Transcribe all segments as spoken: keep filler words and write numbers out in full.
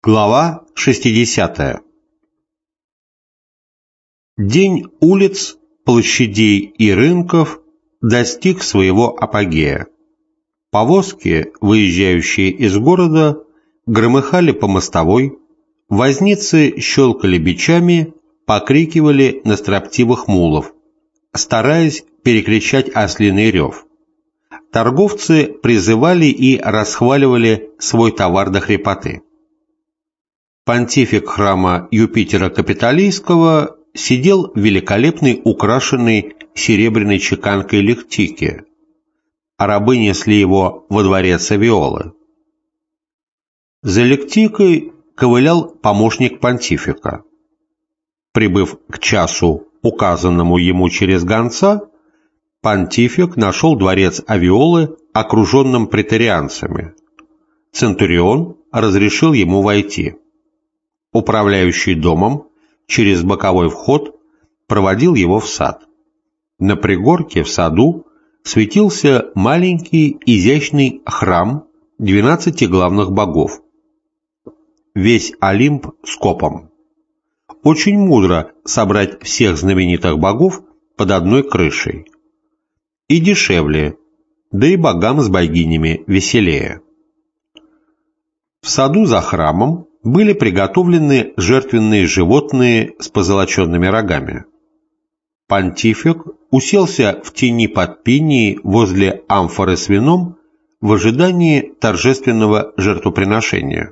Глава шестидесятая. День улиц, площадей и рынков достиг своего апогея. Повозки, выезжающие из города, громыхали по мостовой, возницы щелкали бичами, покрикивали на строптивых мулов, стараясь перекричать ослиный рев. Торговцы призывали и расхваливали свой товар до хрипоты. Понтифик храма Юпитера Капитолийского сидел в великолепной украшенной серебряной чеканкой лектике, а рабы несли его во дворец Авиолы. За лектикой ковылял помощник понтифика. Прибыв к часу, указанному ему через гонца, понтифик нашел дворец Авиолы окруженным преторианцами. Центурион разрешил ему войти. Управляющий домом через боковой вход проводил его в сад. На пригорке в саду светился маленький изящный храм двенадцати главных богов. Весь Олимп скопом. Очень мудро собрать всех знаменитых богов под одной крышей. И дешевле, да и богам с богинями веселее. В саду за храмом были приготовлены жертвенные животные с позолоченными рогами. Понтифик уселся в тени под пинией возле амфоры с вином в ожидании торжественного жертвоприношения.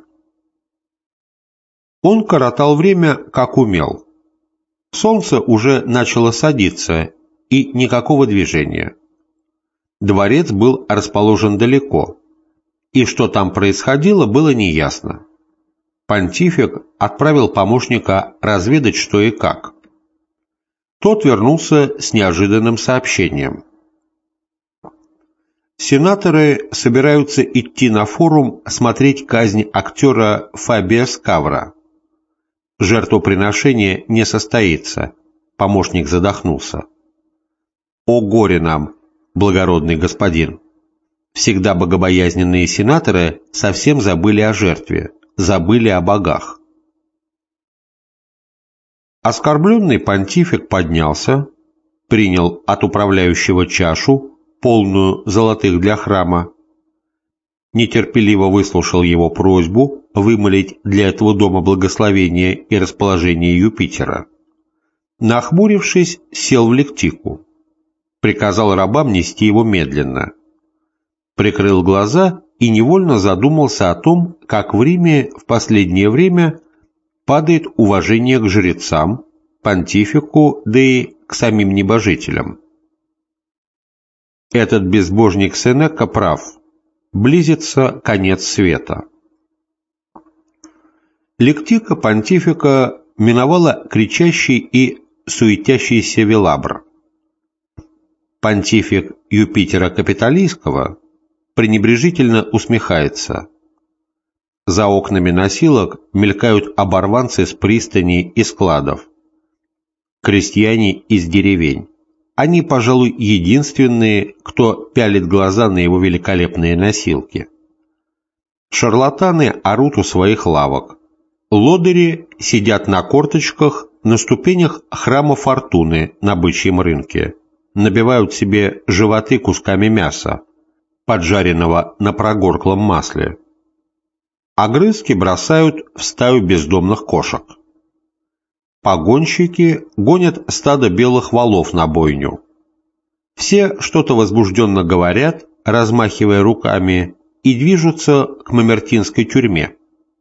Он коротал время, как умел. Солнце уже начало садиться, и никакого движения. Дворец был расположен далеко, и что там происходило, было неясно. Понтифик отправил помощника разведать, что и как. Тот вернулся с неожиданным сообщением. Сенаторы собираются идти на форум смотреть казнь актера Фабия Скавра. Жертвоприношение не состоится. Помощник задохнулся. О горе нам, благородный господин! Всегда богобоязненные сенаторы совсем забыли о жертве, забыли о богах. Оскорбленный понтифик поднялся, принял от управляющего чашу, полную золотых для храма, нетерпеливо выслушал его просьбу вымолить для этого дома благословение и расположение Юпитера. Нахмурившись, сел в лектику, приказал рабам нести его медленно, прикрыл глаза и невольно задумался о том, как в Риме в последнее время падает уважение к жрецам, понтифику, да и к самим небожителям. Этот безбожник Сенека прав. Близится конец света. Лектика понтифика миновала кричащий и суетящийся Велабр. Понтифик Юпитера Капитолийского пренебрежительно усмехается. За окнами носилок мелькают оборванцы с пристаней и складов. Крестьяне из деревень. Они, пожалуй, единственные, кто пялит глаза на его великолепные носилки. Шарлатаны орут у своих лавок. Лодыри сидят на корточках на ступенях храма Фортуны на бычьем рынке, набивают себе животы кусками мяса, поджаренного на прогорклом масле. Огрызки бросают в стаю бездомных кошек. Погонщики гонят стадо белых волов на бойню. Все что-то возбужденно говорят, размахивая руками, и движутся к Мамертинской тюрьме.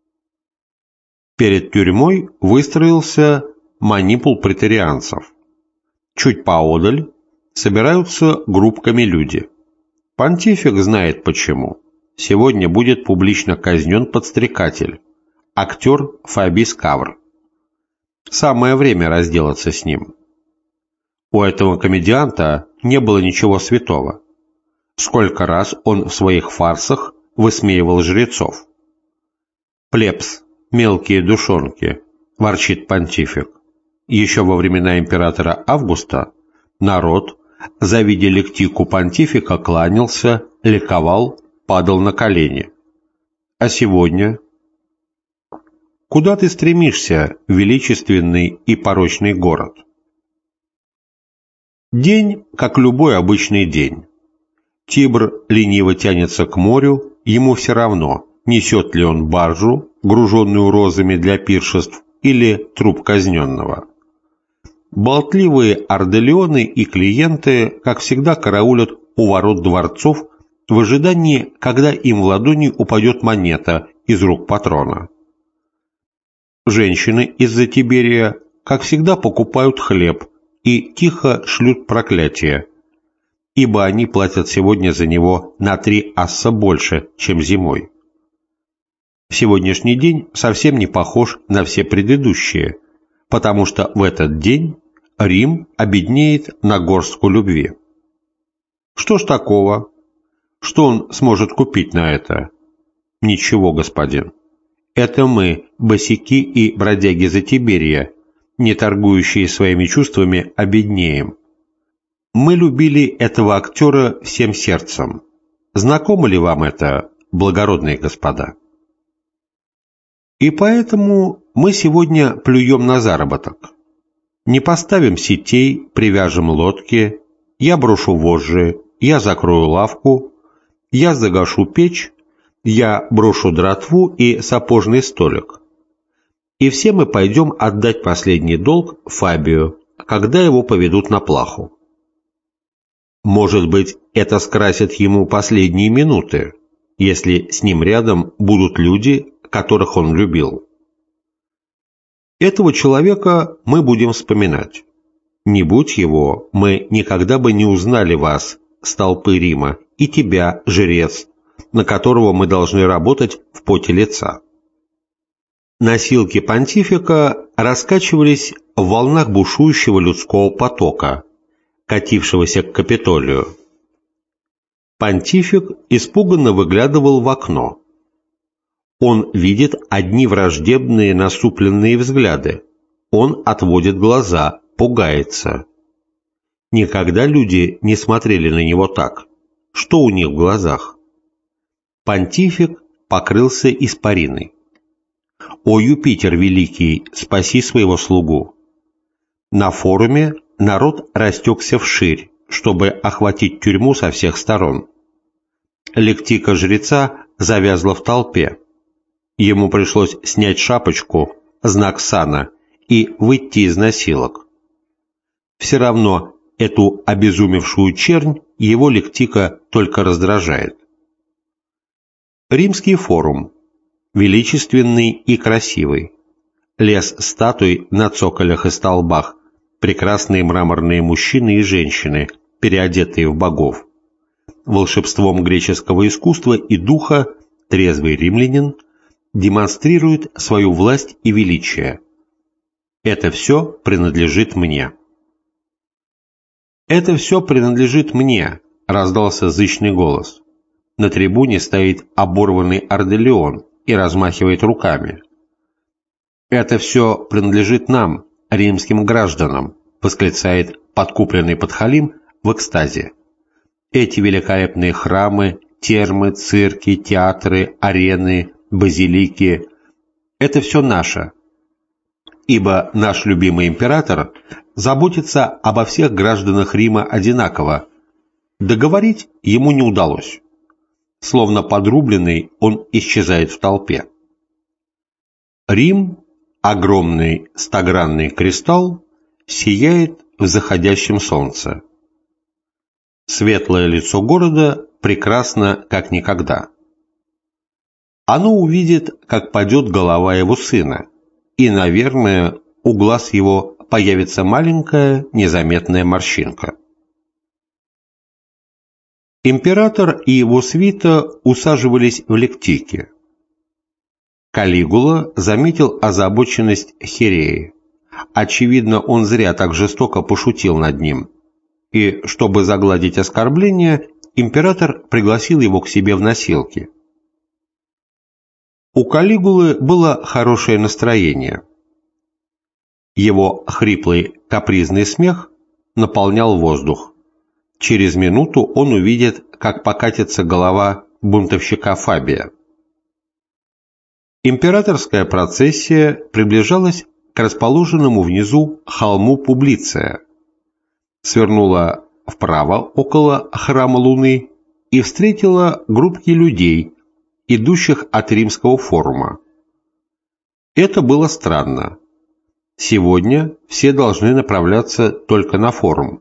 Перед тюрьмой выстроился манипул преторианцев. Чуть поодаль собираются группками люди. Понтифик знает почему. Сегодня будет публично казнен подстрекатель, актер Фабий Скавр. Самое время разделаться с ним. У этого комедианта не было ничего святого. Сколько раз он в своих фарсах высмеивал жрецов. «Плебс, мелкие душонки», – ворчит понтифик. Еще во времена императора Августа народ, завидя лектику понтифика, кланялся, ликовал, падал на колени. А сегодня Куда ты стремишься, величественный и порочный город? День, как любой обычный день. Тибр лениво тянется к морю, ему все равно, несет ли он баржу, груженную розами для пиршеств, или труп казненного. Болтливые орделеоны и клиенты, как всегда, караулят у ворот дворцов в ожидании, когда им в ладони упадет монета из рук патрона. Женщины из-за Тиберия, как всегда, покупают хлеб и тихо шлют проклятия, ибо они платят сегодня за него на три асса больше, чем зимой. Сегодняшний день совсем не похож на все предыдущие, потому что в этот день Рим обеднеет на горстку любви. Что ж такого? Что он сможет купить на это? Ничего, господин. Это мы, босяки и бродяги за Тиберия, не торгующие своими чувствами, обеднеем. Мы любили этого актера всем сердцем. Знакомо ли вам это, благородные господа? И поэтому мы сегодня плюем на заработок. Не поставим сетей, привяжем лодки, я брошу вожжи, я закрою лавку, я загашу печь, я брошу дратву и сапожный столик. И все мы пойдем отдать последний долг Фабию, когда его поведут на плаху. Может быть, это скрасит ему последние минуты, если с ним рядом будут люди, которых он любил. Этого человека мы будем вспоминать. Не будь его, мы никогда бы не узнали вас, столпы Рима, и тебя, жрец, на которого мы должны работать в поте лица. Носилки понтифика раскачивались в волнах бушующего людского потока, катившегося к Капитолию. Понтифик испуганно выглядывал в окно. Он видит одни враждебные насупленные взгляды. Он отводит глаза, пугается. Никогда люди не смотрели на него так. Что у них в глазах? Понтифик покрылся испариной. «О, Юпитер Великий, спаси своего слугу!» На форуме народ растекся вширь, чтобы охватить тюрьму со всех сторон. Лектика жреца завязла в толпе. Ему пришлось снять шапочку, знак сана, и выйти из носилок. Все равно эту обезумевшую чернь его лектика только раздражает. Римский форум. Величественный и красивый. Лес статуй на цоколях и столбах, прекрасные мраморные мужчины и женщины, переодетые в богов. Волшебством греческого искусства и духа трезвый римлянин демонстрирует свою власть и величие. Это все принадлежит мне. «Это все принадлежит мне», — раздался зычный голос. На трибуне стоит оборванный орделеон и размахивает руками. «Это все принадлежит нам, римским гражданам», — восклицает подкупленный подхалим в экстазе. «Эти великолепные храмы, термы, цирки, театры, арены, базилики — это все наше, ибо наш любимый император заботится обо всех гражданах Рима одинаково. Договорить ему не удалось. Словно подрубленный, он исчезает в толпе. Рим, огромный стогранный кристалл, сияет в заходящем солнце. Светлое лицо города прекрасно, как никогда. Оно увидит, как падет голова его сына, и, наверное, у глаз его появится маленькая незаметная морщинка. Император и его свита усаживались в лектике. Калигула заметил озабоченность Хиреи. Очевидно, он зря так жестоко пошутил над ним. И, чтобы загладить оскорбление, император пригласил его к себе в носилки. У Калигулы было хорошее настроение. Его хриплый капризный смех наполнял воздух. Через минуту он увидит, как покатится голова бунтовщика Фабия. Императорская процессия приближалась к расположенному внизу холму Публиция, свернула вправо около храма Луны и встретила группки людей, идущих от Римского форума. Это было странно. Сегодня все должны направляться только на форум.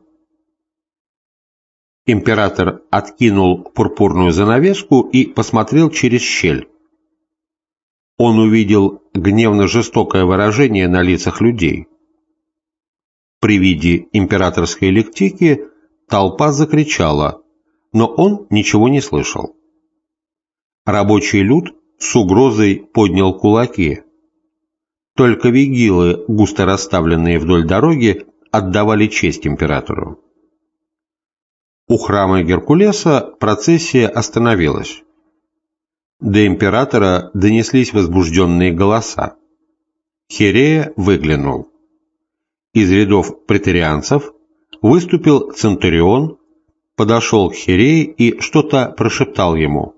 Император откинул пурпурную занавеску и посмотрел через щель. Он увидел гневно-жестокое выражение на лицах людей. При виде императорской лектики толпа закричала, но он ничего не слышал. Рабочий люд с угрозой поднял кулаки. Только вигилы, густо расставленные вдоль дороги, отдавали честь императору. У храма Геркулеса процессия остановилась. До императора донеслись возбужденные голоса. Хирея выглянул. Из рядов преторианцев выступил центурион, подошел к Хирее и что-то прошептал ему.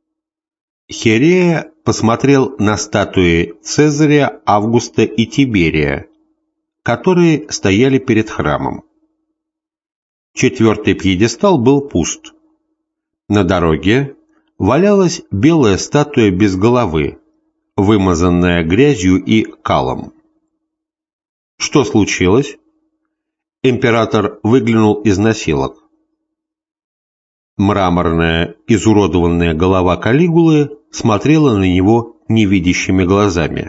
Хирея посмотрел на статуи Цезаря, Августа и Тиберия, которые стояли перед храмом. Четвертый пьедестал был пуст. На дороге валялась белая статуя без головы, вымазанная грязью и калом. Что случилось? Император выглянул из носилок. Мраморная, изуродованная голова Калигулы смотрела на него невидящими глазами.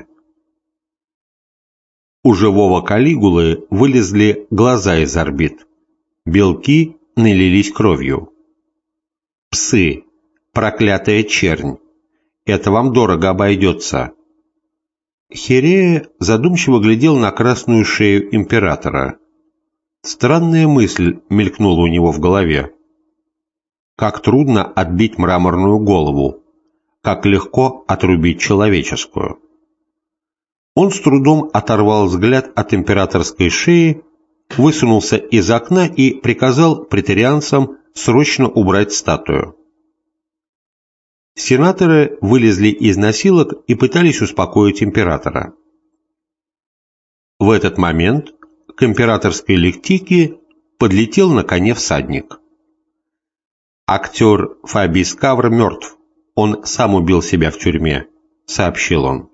У живого Калигулы вылезли глаза из орбит. Белки налились кровью. Псы! Проклятая чернь! Это вам дорого обойдется. Хирея задумчиво глядел на красную шею императора. Странная мысль мелькнула у него в голове. Как трудно отбить мраморную голову, как легко отрубить человеческую. Он с трудом оторвал взгляд от императорской шеи, высунулся из окна и приказал преторианцам срочно убрать статую. Сенаторы вылезли из носилок и пытались успокоить императора. В этот момент к императорской лектике подлетел на коне всадник. «Актер Фабий Скавр мертв. Он сам убил себя в тюрьме», — сообщил он.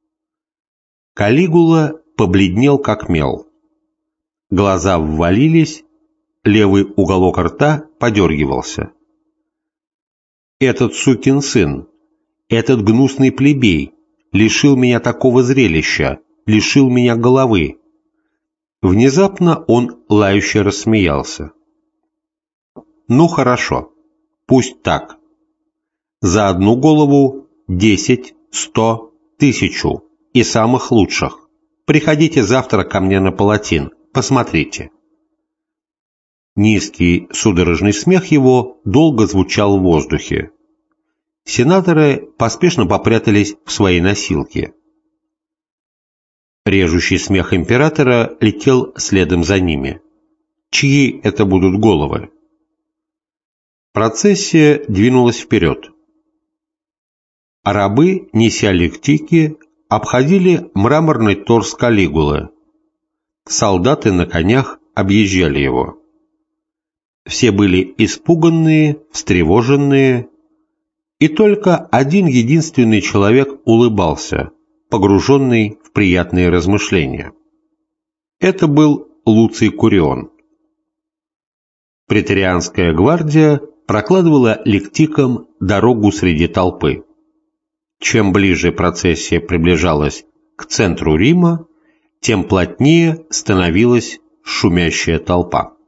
Калигула побледнел как мел. Глаза ввалились, левый уголок рта подергивался. «Этот сукин сын, этот гнусный плебей лишил меня такого зрелища, лишил меня головы». Внезапно он лающе рассмеялся. «Ну хорошо, пусть так. За одну голову десять, сто, тысячу, и самых лучших. Приходите завтра ко мне на палатин, посмотрите». Низкий судорожный смех его долго звучал в воздухе. Сенаторы поспешно попрятались в свои носилки. Режущий смех императора летел следом за ними. Чьи это будут головы? Процессия двинулась вперед. Рабы, неся лектики, обходили мраморный торс Калигулы. Солдаты на конях объезжали его. Все были испуганные, встревоженные, и только один единственный человек улыбался, погруженный в приятные размышления. Это был Луций Курион. Преторианская гвардия прокладывала лектикам дорогу среди толпы. Чем ближе процессия приближалась к центру Рима, тем плотнее становилась шумящая толпа.